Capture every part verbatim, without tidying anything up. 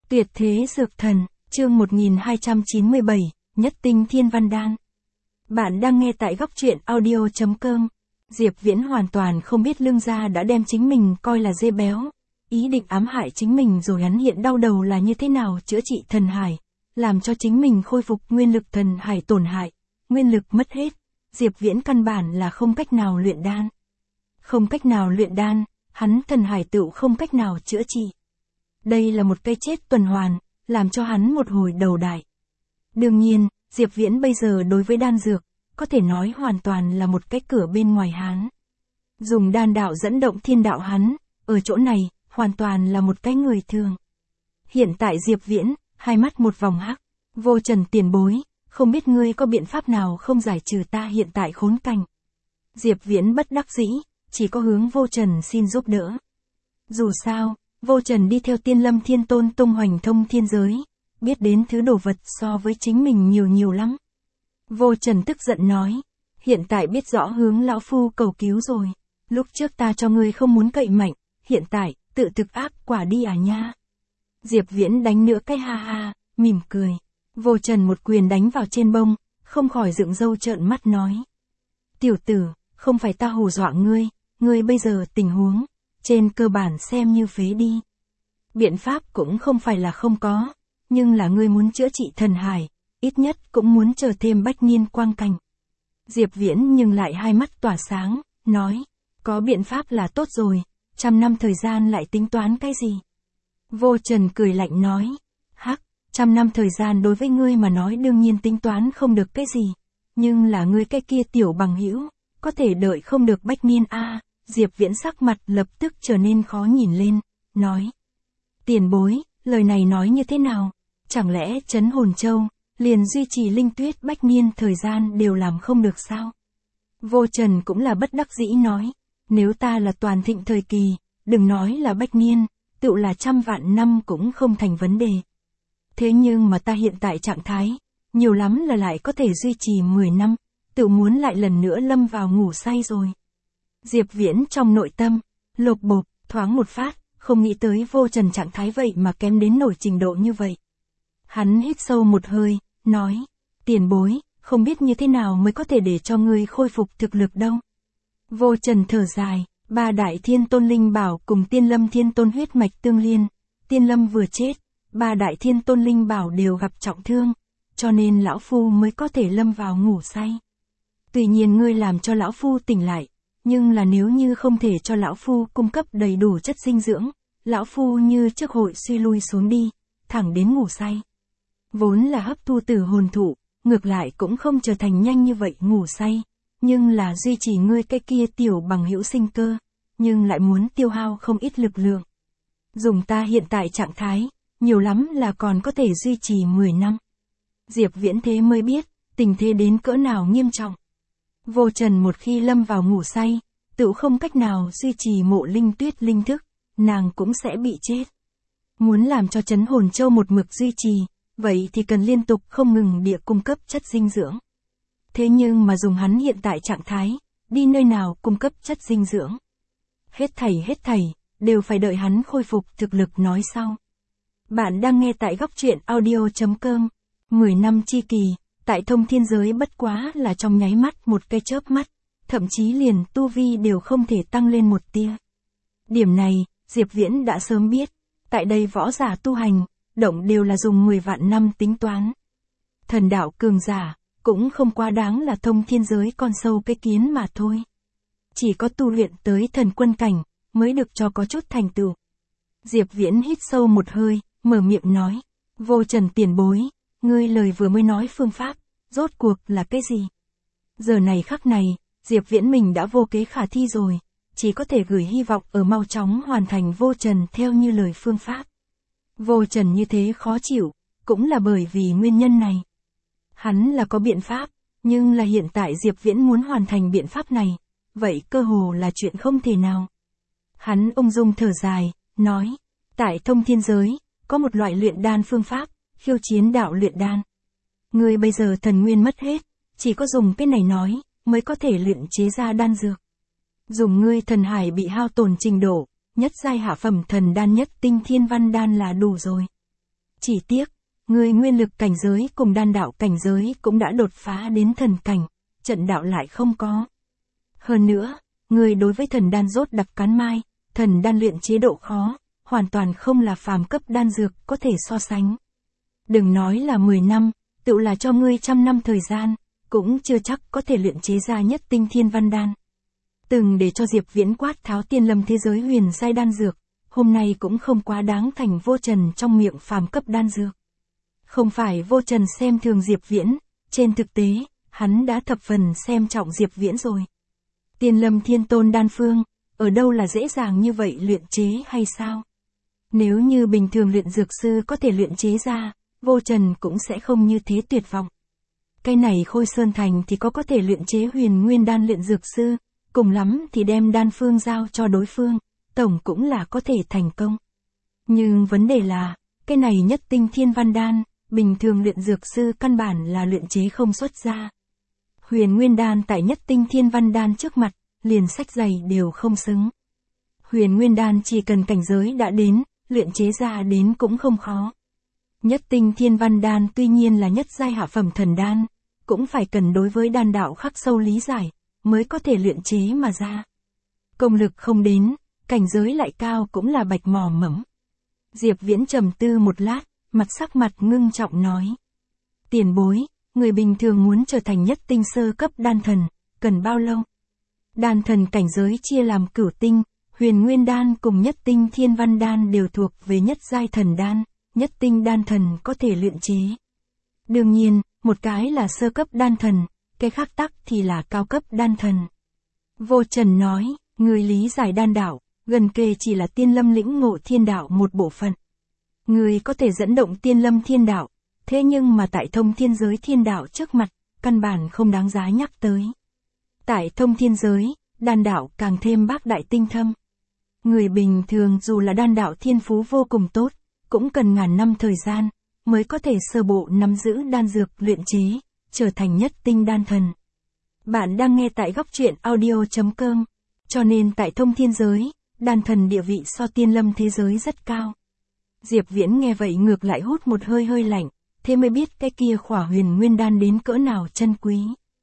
Tuyệt thế dược thần, chương một nghìn hai trăm chín mươi bảy, Nhất tinh thiên văn đan. Bạn đang nghe tại góc truyện audio chấm com. Diệp Viễn hoàn toàn không biết Lương gia đã đem chính mình coi là dê béo, ý định ám hại chính mình rồi hắn hiện đau đầu là như thế nào chữa trị thần hải, làm cho chính mình khôi phục nguyên lực thần hải tổn hại, nguyên lực mất hết. Diệp Viễn căn bản là không cách nào luyện đan. Không cách nào luyện đan, hắn thần hải tựu không cách nào chữa trị. Đây là một cây chết tuần hoàn, làm cho hắn một hồi đầu đại. Đương nhiên, Diệp Viễn bây giờ đối với đan dược, có thể nói hoàn toàn là một cái cửa bên ngoài hắn. Dùng đan đạo dẫn động thiên đạo hắn, ở chỗ này, hoàn toàn là một cái người thường. Hiện tại Diệp Viễn, hai mắt một vòng hắc, Vô Trần tiền bối, không biết ngươi có biện pháp nào không giải trừ ta hiện tại khốn cảnh. Diệp Viễn bất đắc dĩ, chỉ có hướng Vô Trần xin giúp đỡ. Dù sao, Vô Trần đi theo Tiên Lâm Thiên Tôn tung hoành thông thiên giới, biết đến thứ đồ vật so với chính mình nhiều nhiều lắm. Vô Trần tức giận nói, hiện tại biết rõ hướng lão phu cầu cứu rồi, lúc trước ta cho ngươi không muốn cậy mạnh, hiện tại, tự thực ác quả đi à nha. Diệp Viễn đánh nữa cái ha ha, mỉm cười. Vô Trần một quyền đánh vào trên bông, không khỏi dựng râu trợn mắt nói. Tiểu tử, không phải ta hù dọa ngươi, ngươi bây giờ tình huống, trên cơ bản xem như phế đi. Biện pháp cũng không phải là không có, nhưng là ngươi muốn chữa trị thần hải, ít nhất cũng muốn chờ thêm bách niên quang cảnh. Diệp Viễn nhưng lại hai mắt tỏa sáng, nói, có biện pháp là tốt rồi, trăm năm thời gian lại tính toán cái gì? Vô Trần cười lạnh nói, hắc, trăm năm thời gian đối với ngươi mà nói đương nhiên tính toán không được cái gì, nhưng là ngươi cái kia tiểu bằng hữu, có thể đợi không được bách niên a. À. Diệp Viễn sắc mặt lập tức trở nên khó nhìn lên, nói. Tiền bối, lời này nói như thế nào? Chẳng lẽ Trấn Hồn Châu, liền duy trì linh tuyết bách niên thời gian đều làm không được sao? Vô Trần cũng là bất đắc dĩ nói, nếu ta là toàn thịnh thời kỳ, đừng nói là bách niên, tựu là trăm vạn năm cũng không thành vấn đề. Thế nhưng mà ta hiện tại trạng thái, nhiều lắm là lại có thể duy trì mười năm, tựu muốn lại lần nữa lâm vào ngủ say rồi. Diệp Viễn trong nội tâm, lột bột, thoáng một phát, không nghĩ tới Vô Trần trạng thái vậy mà kém đến nổi trình độ như vậy. Hắn hít sâu một hơi, nói, tiền bối, không biết như thế nào mới có thể để cho ngươi khôi phục thực lực đâu. Vô Trần thở dài, ba đại thiên tôn linh bảo cùng Tiên Lâm Thiên Tôn huyết mạch tương liên, Tiên Lâm vừa chết, ba đại thiên tôn linh bảo đều gặp trọng thương, cho nên lão phu mới có thể lâm vào ngủ say. Tuy nhiên ngươi làm cho lão phu tỉnh lại, nhưng là nếu như không thể cho lão phu cung cấp đầy đủ chất dinh dưỡng, lão phu như trước hội suy lui xuống đi, thẳng đến ngủ say. Vốn là hấp thu tử hồn thụ, ngược lại cũng không trở thành nhanh như vậy ngủ say, nhưng là duy trì ngươi cái kia tiểu bằng hữu sinh cơ, nhưng lại muốn tiêu hao không ít lực lượng. Dùng ta hiện tại trạng thái, nhiều lắm là còn có thể duy trì mười năm. Diệp Viễn thế mới biết, tình thế đến cỡ nào nghiêm trọng. Vô Trần một khi lâm vào ngủ say, tự không cách nào duy trì mộ linh tuyết linh thức, nàng cũng sẽ bị chết. Muốn làm cho Trấn Hồn Châu một mực duy trì, vậy thì cần liên tục không ngừng địa cung cấp chất dinh dưỡng. Thế nhưng mà dùng hắn hiện tại trạng thái, đi nơi nào cung cấp chất dinh dưỡng. Hết thảy hết thảy, đều phải đợi hắn khôi phục thực lực nói sau. Bạn đang nghe tại góc truyện audio chấm com. mười năm chi kỳ, tại thông thiên giới bất quá là trong nháy mắt một cái chớp mắt, thậm chí liền tu vi đều không thể tăng lên một tia. Điểm này, Diệp Viễn đã sớm biết, tại đây võ giả tu hành, động đều là dùng mười vạn năm tính toán. Thần đạo cường giả, cũng không quá đáng là thông thiên giới con sâu cái kiến mà thôi. Chỉ có tu luyện tới thần quân cảnh, mới được cho có chút thành tựu. Diệp Viễn hít sâu một hơi, mở miệng nói, Vô Trần tiền bối, ngươi lời vừa mới nói phương pháp, rốt cuộc là cái gì? Giờ này khắc này, Diệp Viễn mình đã vô kế khả thi rồi, chỉ có thể gửi hy vọng ở mau chóng hoàn thành Vô Trần theo như lời phương pháp. Vô Trần như thế khó chịu, cũng là bởi vì nguyên nhân này. Hắn là có biện pháp, nhưng là hiện tại Diệp Viễn muốn hoàn thành biện pháp này, vậy cơ hồ là chuyện không thể nào. Hắn ung dung thở dài, nói, tại thông thiên giới, có một loại luyện đan phương pháp, khiêu chiến đạo luyện đan. Ngươi bây giờ thần nguyên mất hết, chỉ có dùng cái này nói, mới có thể luyện chế ra đan dược. Dùng ngươi thần hải bị hao tổn trình độ, nhất giai hạ phẩm thần đan nhất tinh thiên văn đan là đủ rồi. Chỉ tiếc, người nguyên lực cảnh giới cùng đan đạo cảnh giới cũng đã đột phá đến thần cảnh, trận đạo lại không có. Hơn nữa, người đối với thần đan rốt đặc cán mai, thần đan luyện chế độ khó, hoàn toàn không là phàm cấp đan dược có thể so sánh. Đừng nói là mười năm, tự là cho ngươi trăm năm thời gian, cũng chưa chắc có thể luyện chế ra nhất tinh thiên văn đan. Từng để cho Diệp Viễn quát tháo tiên lâm thế giới huyền giai đan dược, hôm nay cũng không quá đáng thành vô trần trong miệng phàm cấp đan dược. Không phải vô trần xem thường Diệp Viễn, trên thực tế, hắn đã thập phần xem trọng Diệp Viễn rồi. Tiên lâm thiên tôn đan phương, ở đâu là dễ dàng như vậy luyện chế hay sao? Nếu như bình thường luyện dược sư có thể luyện chế ra, vô trần cũng sẽ không như thế tuyệt vọng. Cái này Khôi Sơn Thành thì có có thể luyện chế huyền nguyên đan luyện dược sư, cùng lắm thì đem đan phương giao cho đối phương, tổng cũng là có thể thành công. Nhưng vấn đề là, cái này nhất tinh thiên văn đan, bình thường luyện dược sư căn bản là luyện chế không xuất ra. Huyền nguyên đan tại nhất tinh thiên văn đan trước mặt, liền sách giày đều không xứng. Huyền nguyên đan chỉ cần cảnh giới đã đến, luyện chế ra đến cũng không khó. Nhất tinh thiên văn đan tuy nhiên là nhất giai hạ phẩm thần đan, cũng phải cần đối với đan đạo khắc sâu lý giải, mới có thể luyện chế mà ra. Công lực không đến, cảnh giới lại cao cũng là bạch mò mẫm. Diệp Viễn trầm tư một lát, mặt sắc mặt ngưng trọng nói. Tiền bối, người bình thường muốn trở thành nhất tinh sơ cấp đan thần, cần bao lâu? Đan thần cảnh giới chia làm cửu tinh, huyền nguyên đan cùng nhất tinh thiên văn đan đều thuộc về nhất giai thần đan, nhất tinh đan thần có thể luyện chế. Đương nhiên, một cái là sơ cấp đan thần, cái khác tắc thì là cao cấp đan thần. Vô Trần nói, người lý giải đan đạo, gần kề chỉ là tiên lâm lĩnh ngộ thiên đạo một bộ phận. Người có thể dẫn động tiên lâm thiên đạo, thế nhưng mà tại thông thiên giới thiên đạo trước mặt, căn bản không đáng giá nhắc tới. Tại thông thiên giới, đan đạo càng thêm bác đại tinh thâm. Người bình thường dù là đan đạo thiên phú vô cùng tốt, cũng cần ngàn năm thời gian, mới có thể sơ bộ nắm giữ đan dược luyện chế, trở thành nhất tinh đan thần. Bạn đang nghe tại góc truyện audio chấm com, cho nên tại thông thiên giới, đan thần địa vị so tiên lâm thế giới rất cao. Diệp Viễn nghe vậy ngược lại hút một hơi hơi lạnh, thế mới biết cái kia khỏa huyền nguyên đan đến cỡ nào chân quý.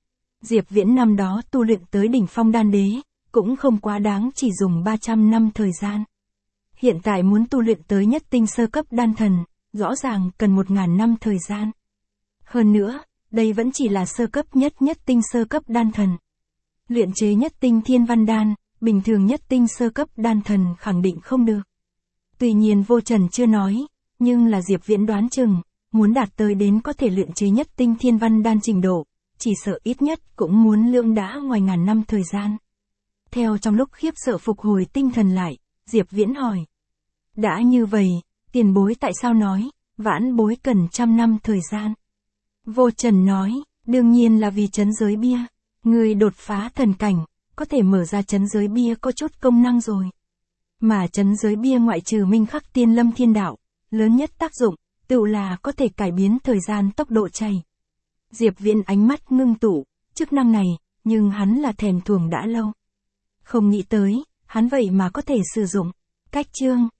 Diệp Viễn năm đó tu luyện tới đỉnh phong đan đế, cũng không quá đáng chỉ dùng ba trăm năm thời gian. Hiện tại muốn tu luyện tới nhất tinh sơ cấp đan thần, rõ ràng cần một ngàn năm thời gian. Hơn nữa, đây vẫn chỉ là sơ cấp nhất nhất tinh sơ cấp đan thần. Luyện chế nhất tinh thiên văn đan, bình thường nhất tinh sơ cấp đan thần khẳng định không được. Tuy nhiên Vô Trần chưa nói, nhưng là Diệp Viễn đoán chừng, muốn đạt tới đến có thể luyện chế nhất tinh thiên văn đan trình độ, chỉ sợ ít nhất cũng muốn lượng đã ngoài ngàn năm thời gian. Theo trong lúc khiếp sợ phục hồi tinh thần lại, Diệp Viễn hỏi. Đã như vậy, tiền bối tại sao nói, vãn bối cần trăm năm thời gian? Vô Trần nói, đương nhiên là vì trấn giới bia. Người đột phá thần cảnh, có thể mở ra trấn giới bia có chút công năng rồi. Mà trấn giới bia ngoại trừ minh khắc tiên lâm thiên đạo, lớn nhất tác dụng, tự là có thể cải biến thời gian tốc độ chảy. Diệp Viễn ánh mắt ngưng tụ, chức năng này, nhưng hắn là thèm thuồng đã lâu. Không nghĩ tới, hắn vậy mà có thể sử dụng. Cách chương